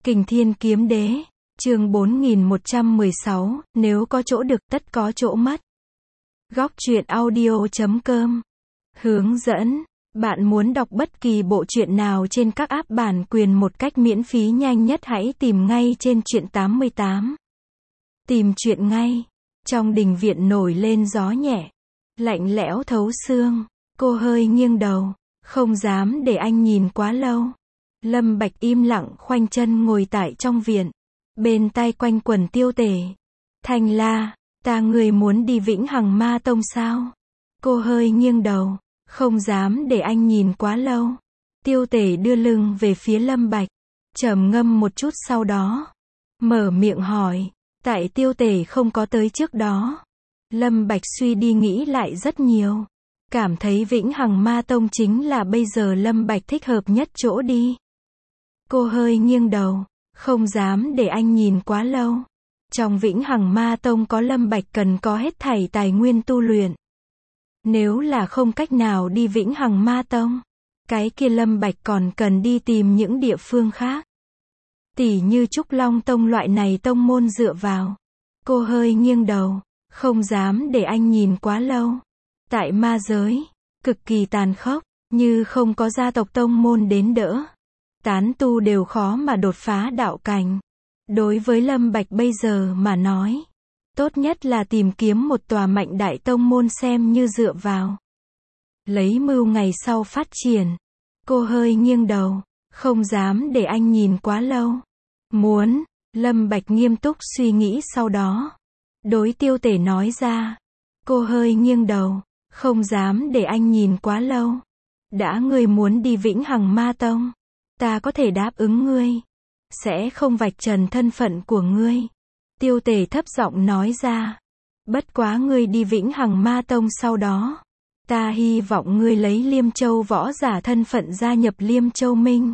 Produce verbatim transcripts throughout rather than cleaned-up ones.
Kình Thiên Kiếm Đế, chương bốn nghìn một trăm mười sáu, nếu có chỗ được, tất có chỗ mất. Góc truyện audio chấm com. Hướng dẫn, bạn muốn đọc bất kỳ bộ truyện nào trên các app bản quyền một cách miễn phí nhanh nhất hãy tìm ngay trên truyện tám mươi tám. Tìm truyện ngay. Trong đình viện nổi lên gió nhẹ, lạnh lẽo thấu xương, cô hơi nghiêng đầu, không dám để anh nhìn quá lâu. Lâm Bạch im lặng khoanh chân ngồi tại trong viện, bên tai quanh quẩn Tiêu Tể. Thanh La, ta người muốn đi Vĩnh Hằng Ma Tông sao? Cô hơi nghiêng đầu, không dám để anh nhìn quá lâu. Tiêu Tể đưa lưng về phía Lâm Bạch, trầm ngâm một chút sau đó, mở miệng hỏi, tại Tiêu Tể không có tới trước đó. Lâm Bạch suy đi nghĩ lại rất nhiều, cảm thấy Vĩnh Hằng Ma Tông chính là bây giờ Lâm Bạch thích hợp nhất chỗ đi. Cô hơi nghiêng đầu, không dám để anh nhìn quá lâu. Trong Vĩnh Hằng Ma Tông có Lâm Bạch cần có hết thảy tài nguyên tu luyện. Nếu là không cách nào đi Vĩnh Hằng Ma Tông, cái kia Lâm Bạch còn cần đi tìm những địa phương khác. Tỉ như Trúc Long Tông loại này tông môn dựa vào. Cô hơi nghiêng đầu, không dám để anh nhìn quá lâu. Tại ma giới, cực kỳ tàn khốc, như không có gia tộc tông môn đến đỡ, tán tu đều khó mà đột phá đạo cảnh. Đối với Lâm Bạch bây giờ mà nói, tốt nhất là tìm kiếm một tòa mạnh đại tông môn xem như dựa vào. Lấy mưu ngày sau phát triển. Cô hơi nghiêng đầu, không dám để anh nhìn quá lâu. Muốn, Lâm Bạch nghiêm túc suy nghĩ sau đó. Đối Tiêu Tể nói ra. Cô hơi nghiêng đầu, không dám để anh nhìn quá lâu. Đã ngươi muốn đi Vĩnh Hằng Ma Tông, ta có thể đáp ứng ngươi, sẽ không vạch trần thân phận của ngươi. Tiêu Tể thấp giọng nói ra. Bất quá ngươi đi Vĩnh Hằng Ma Tông sau đó, ta hy vọng ngươi lấy Liêm Châu võ giả thân phận gia nhập Liêm Châu Minh.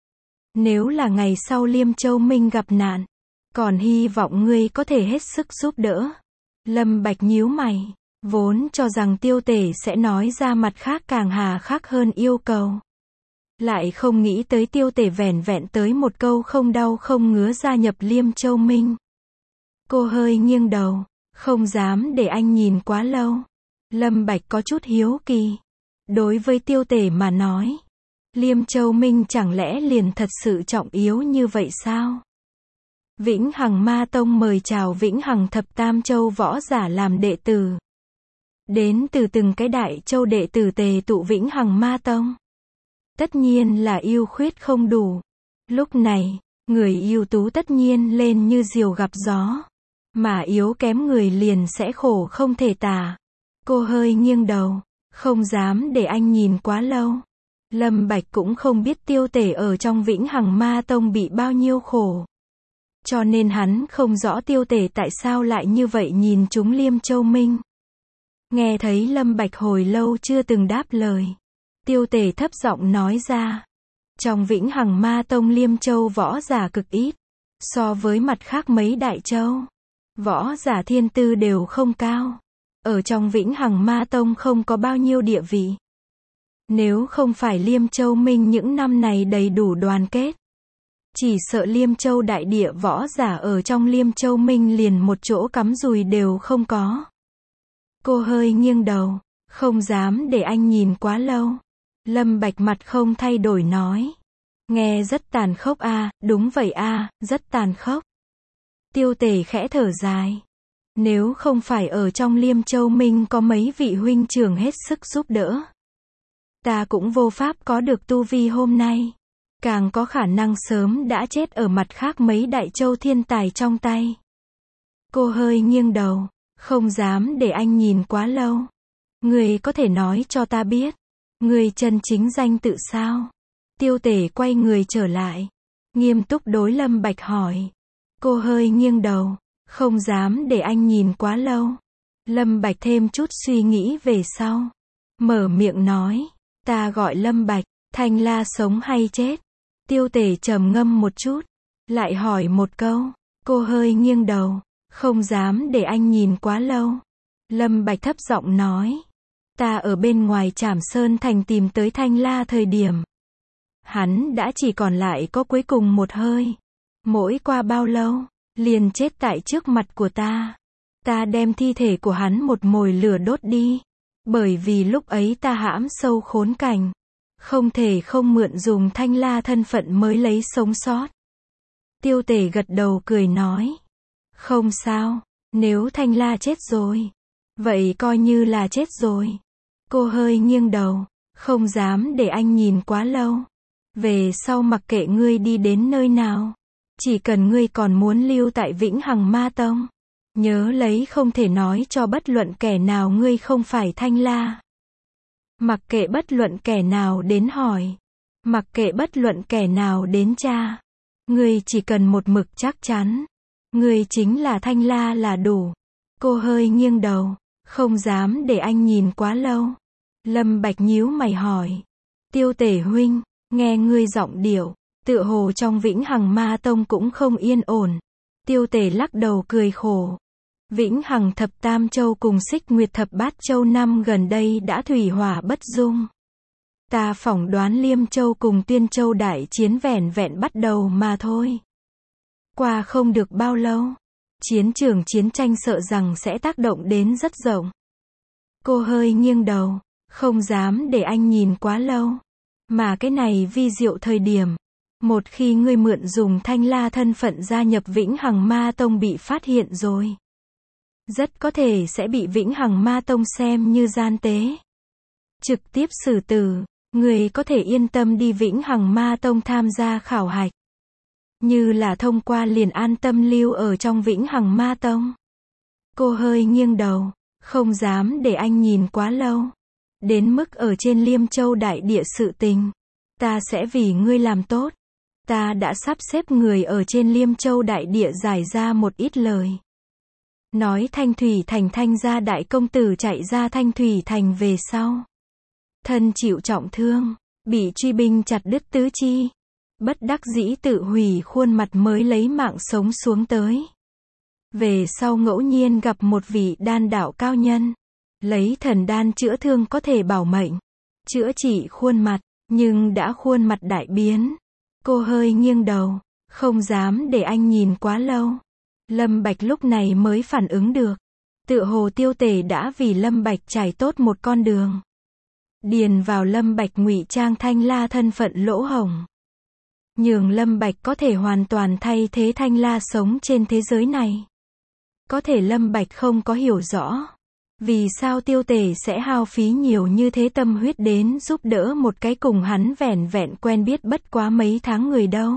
Nếu là ngày sau Liêm Châu Minh gặp nạn, còn hy vọng ngươi có thể hết sức giúp đỡ. Lâm Bạch nhíu mày, vốn cho rằng Tiêu Tể sẽ nói ra mặt khác càng hà khắc hơn yêu cầu. Lại không nghĩ tới Tiêu Tể vẻn vẹn tới một câu không đau không ngứa gia nhập Liêm Châu Minh. Cô hơi nghiêng đầu, không dám để anh nhìn quá lâu. Lâm Bạch có chút hiếu kỳ. Đối với Tiêu Tể mà nói, Liêm Châu Minh chẳng lẽ liền thật sự trọng yếu như vậy sao? Vĩnh Hằng Ma Tông mời chào Vĩnh Hằng Thập Tam Châu võ giả làm đệ tử. Đến từ từng cái đại châu đệ tử tề tụ Vĩnh Hằng Ma Tông. Tất nhiên là ưu khuyết không đủ. Lúc này, người ưu tú tất nhiên lên như diều gặp gió, mà yếu kém người liền sẽ khổ không thể tả. Cô hơi nghiêng đầu, không dám để anh nhìn quá lâu. Lâm Bạch cũng không biết Tiêu Tể ở trong Vĩnh Hằng Ma Tông bị bao nhiêu khổ, cho nên hắn không rõ Tiêu Tể tại sao lại như vậy nhìn chúng Liêm Châu Minh. Nghe thấy Lâm Bạch hồi lâu chưa từng đáp lời, Tiêu Tể thấp giọng nói ra. Trong Vĩnh Hằng Ma Tông Liêm Châu võ giả cực ít, so với mặt khác mấy đại châu, võ giả thiên tư đều không cao. Ở trong Vĩnh Hằng Ma Tông không có bao nhiêu địa vị. Nếu không phải Liêm Châu Minh những năm này đầy đủ đoàn kết, chỉ sợ Liêm Châu đại địa võ giả ở trong Liêm Châu Minh liền một chỗ cắm rùi đều không có. Cô hơi nghiêng đầu, không dám để anh nhìn quá lâu. Lâm Bạch mặt không thay đổi nói. Nghe rất tàn khốc a, à, đúng vậy a, à, rất tàn khốc. Tiêu Tể khẽ thở dài. Nếu không phải ở trong Liêm Châu Minh có mấy vị huynh trưởng hết sức giúp đỡ, ta cũng vô pháp có được tu vi hôm nay. Càng có khả năng sớm đã chết ở mặt khác mấy đại châu thiên tài trong tay. Cô hơi nghiêng đầu, không dám để anh nhìn quá lâu. Người có thể nói cho ta biết, người chân chính danh tự sao? Tiêu Tể quay người trở lại, nghiêm túc đối Lâm Bạch hỏi. Cô hơi nghiêng đầu, không dám để anh nhìn quá lâu. Lâm Bạch thêm chút suy nghĩ về sau, mở miệng nói, ta gọi Lâm Bạch. Thanh La sống hay chết? Tiêu Tể trầm ngâm một chút, lại hỏi một câu. Cô hơi nghiêng đầu, không dám để anh nhìn quá lâu. Lâm Bạch thấp giọng nói, ta ở bên ngoài Trảm Sơn Thành tìm tới Thanh La thời điểm, hắn đã chỉ còn lại có cuối cùng một hơi. Mỗi qua bao lâu, liền chết tại trước mặt của ta. Ta đem thi thể của hắn một mồi lửa đốt đi. Bởi vì lúc ấy ta hãm sâu khốn cảnh. Không thể không mượn dùng Thanh La thân phận mới lấy sống sót. Tiêu Tể gật đầu cười nói. Không sao, nếu Thanh La chết rồi. Vậy coi như là chết rồi. Cô hơi nghiêng đầu. Không dám để anh nhìn quá lâu. Về sau mặc kệ ngươi đi đến nơi nào. Chỉ cần ngươi còn muốn lưu tại Vĩnh Hằng Ma Tông. Nhớ lấy không thể nói cho bất luận kẻ nào ngươi không phải Thanh La. Mặc kệ bất luận kẻ nào đến hỏi. Mặc kệ bất luận kẻ nào đến tra. Ngươi chỉ cần một mực chắc chắn. Ngươi chính là Thanh La là đủ. Cô hơi nghiêng đầu. Không dám để anh nhìn quá lâu. Lâm Bạch nhíu mày hỏi. Tiêu Tể huynh, nghe ngươi giọng điệu. Tựa hồ trong Vĩnh Hằng Ma Tông cũng không yên ổn. Tiêu Tể lắc đầu cười khổ. Vĩnh Hằng Thập Tam Châu cùng Xích Nguyệt Thập Bát Châu năm gần đây đã thủy hỏa bất dung. Ta phỏng đoán Liêm Châu cùng Tiên Châu đại chiến vẻn vẹn bắt đầu mà thôi. Qua không được bao lâu, chiến trường chiến tranh sợ rằng sẽ tác động đến rất rộng. Cô hơi nghiêng đầu, không dám để anh nhìn quá lâu. Mà cái này vi diệu thời điểm. Một khi ngươi mượn dùng Thanh La thân phận gia nhập Vĩnh Hằng Ma Tông bị phát hiện rồi. Rất có thể sẽ bị Vĩnh Hằng Ma Tông xem như gian tế. Trực tiếp xử tử, người có thể yên tâm đi Vĩnh Hằng Ma Tông tham gia khảo hạch. Như là thông qua liền an tâm lưu ở trong Vĩnh Hằng Ma Tông. Cô hơi nghiêng đầu, không dám để anh nhìn quá lâu. Đến mức ở trên Liêm Châu đại địa sự tình. Ta sẽ vì ngươi làm tốt. Ta đã sắp xếp người ở trên Liêm Châu đại địa giải ra một ít lời. Nói Thanh Thủy Thành Thanh gia đại công tử chạy ra Thanh Thủy Thành về sau. Thân chịu trọng thương, bị truy binh chặt đứt tứ chi. Bất đắc dĩ tự hủy khuôn mặt mới lấy mạng sống xuống tới. Về sau ngẫu nhiên gặp một vị đan đạo cao nhân. Lấy thần đan chữa thương có thể bảo mệnh. Chữa trị khuôn mặt, nhưng đã khuôn mặt đại biến. Cô hơi nghiêng đầu, không dám để anh nhìn quá lâu. Lâm Bạch lúc này mới phản ứng được. Tựa hồ Tiêu Tể đã vì Lâm Bạch trải tốt một con đường. Điền vào Lâm Bạch ngụy trang Thanh La thân phận lỗ hổng. Nhường Lâm Bạch có thể hoàn toàn thay thế Thanh La sống trên thế giới này. Có thể Lâm Bạch không có hiểu rõ. Vì sao Tiêu Tể sẽ hao phí nhiều như thế tâm huyết đến giúp đỡ một cái cùng hắn vẻn vẹn quen biết bất quá mấy tháng người đâu.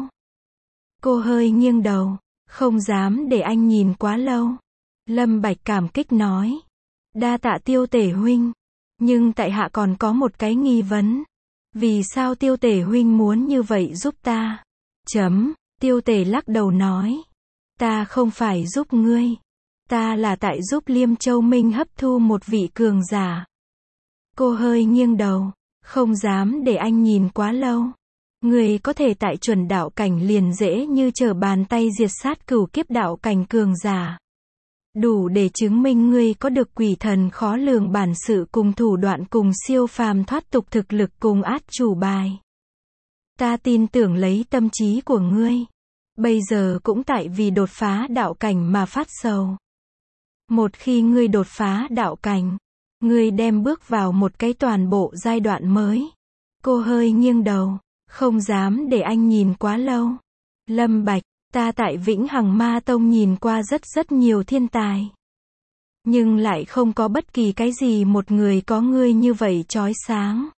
Cô hơi nghiêng đầu, không dám để anh nhìn quá lâu. Lâm Bạch cảm kích nói. Đa tạ Tiêu Tể huynh. Nhưng tại hạ còn có một cái nghi vấn. Vì sao Tiêu Tể huynh muốn như vậy giúp ta? Chấm, Tiêu Tể lắc đầu nói. Ta không phải giúp ngươi. Ta là tại giúp Liêm Châu Minh hấp thu một vị cường giả. Cô hơi nghiêng đầu, không dám để anh nhìn quá lâu. Ngươi có thể tại chuẩn đạo cảnh liền dễ như trở bàn tay diệt sát cửu kiếp đạo cảnh cường giả. Đủ để chứng minh ngươi có được quỷ thần khó lường bản sự cùng thủ đoạn cùng siêu phàm thoát tục thực lực cùng át chủ bài. Ta tin tưởng lấy tâm trí của ngươi. Bây giờ cũng tại vì đột phá đạo cảnh mà phát sầu. Một khi ngươi đột phá đạo cảnh, ngươi đem bước vào một cái toàn bộ giai đoạn mới. Cô hơi nghiêng đầu, không dám để anh nhìn quá lâu. Lâm Bạch, ta tại Vĩnh Hằng Ma Tông nhìn qua rất rất nhiều thiên tài. Nhưng lại không có bất kỳ cái gì một người có ngươi như vậy chói sáng.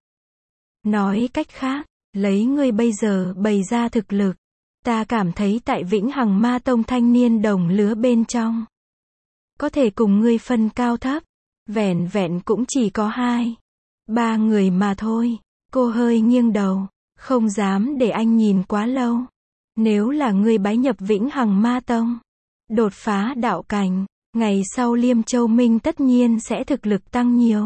Nói cách khác, lấy ngươi bây giờ bày ra thực lực. Ta cảm thấy tại Vĩnh Hằng Ma Tông thanh niên đồng lứa bên trong. Có thể cùng ngươi phân cao thấp. Vẻn vẹn cũng chỉ có hai. Ba người mà thôi. Cô hơi nghiêng đầu. Không dám để anh nhìn quá lâu. Nếu là ngươi bái nhập Vĩnh Hằng Ma Tông. Đột phá đạo cảnh. Ngày sau Liêm Châu Minh tất nhiên sẽ thực lực tăng nhiều.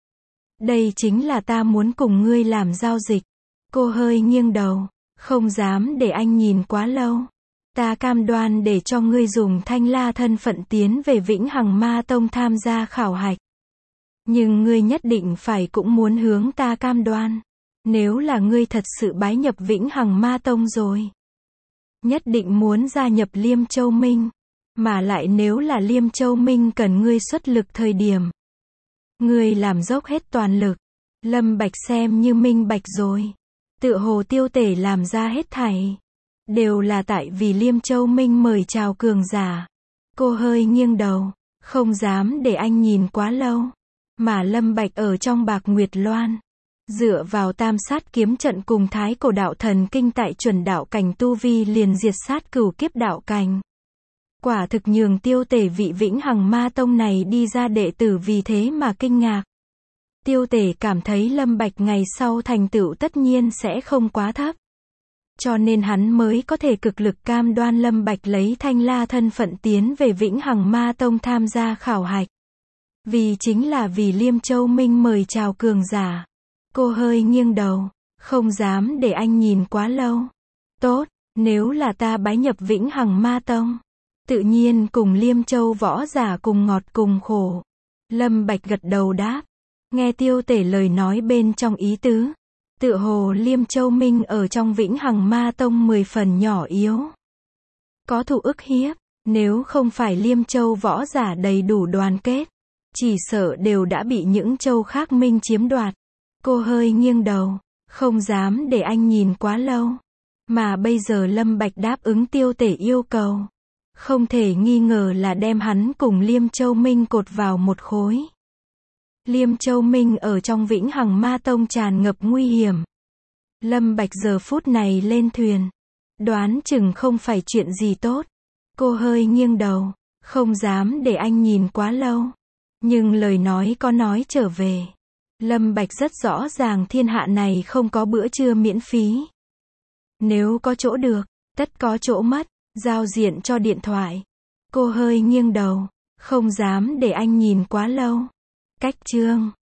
Đây chính là ta muốn cùng ngươi làm giao dịch. Cô hơi nghiêng đầu. Không dám để anh nhìn quá lâu. Ta cam đoan để cho ngươi dùng Thanh La thân phận tiến về Vĩnh Hằng Ma Tông tham gia khảo hạch. Nhưng ngươi nhất định phải cũng muốn hướng ta cam đoan. Nếu là ngươi thật sự bái nhập Vĩnh Hằng Ma Tông rồi. Nhất định muốn gia nhập Liêm Châu Minh. Mà lại nếu là Liêm Châu Minh cần ngươi xuất lực thời điểm. Ngươi làm dốc hết toàn lực. Lâm Bạch xem như minh bạch rồi. Tựa hồ Tiêu Tể làm ra hết thảy. Đều là tại vì Liêm Châu Minh mời chào cường giả. Cô hơi nghiêng đầu. Không dám để anh nhìn quá lâu. Mà Lâm Bạch ở trong Bạc Nguyệt Loan. Dựa vào tam sát kiếm trận cùng thái cổ đạo thần kinh tại chuẩn đạo cảnh tu vi liền diệt sát cửu kiếp đạo cảnh. Quả thực nhường Tiêu Tể vị Vĩnh Hằng Ma Tông này đi ra đệ tử vì thế mà kinh ngạc. Tiêu Tể cảm thấy Lâm Bạch ngày sau thành tựu tất nhiên sẽ không quá thấp. Cho nên hắn mới có thể cực lực cam đoan Lâm Bạch lấy Thanh La thân phận tiến về Vĩnh Hằng Ma Tông tham gia khảo hạch. Vì chính là vì Liêm Châu Minh mời chào cường giả. Cô hơi nghiêng đầu, không dám để anh nhìn quá lâu. Tốt, nếu là ta bái nhập Vĩnh Hằng Ma Tông, tự nhiên cùng Liêm Châu võ giả cùng ngọt cùng khổ. Lâm Bạch gật đầu đáp. Nghe Tiêu Tể lời nói bên trong ý tứ. Tựa hồ Liêm Châu Minh ở trong Vĩnh Hằng Ma Tông mười phần nhỏ yếu. Có thù ức hiếp, nếu không phải Liêm Châu võ giả đầy đủ đoàn kết, chỉ sợ đều đã bị những châu khác minh chiếm đoạt. Cô hơi nghiêng đầu, không dám để anh nhìn quá lâu. Mà bây giờ Lâm Bạch đáp ứng Tiêu Tể yêu cầu. Không thể nghi ngờ là đem hắn cùng Liêm Châu Minh cột vào một khối. Liêm Châu Minh ở trong Vĩnh Hằng Ma Tông tràn ngập nguy hiểm. Lâm Bạch giờ phút này lên thuyền. Đoán chừng không phải chuyện gì tốt. Cô hơi nghiêng đầu, không dám để anh nhìn quá lâu. Nhưng lời nói có nói trở về. Lâm Bạch rất rõ ràng thiên hạ này không có bữa trưa miễn phí. Nếu có chỗ được, tất có chỗ mất. Giao diện cho điện thoại. Cô hơi nghiêng đầu, không dám để anh nhìn quá lâu. Cách chương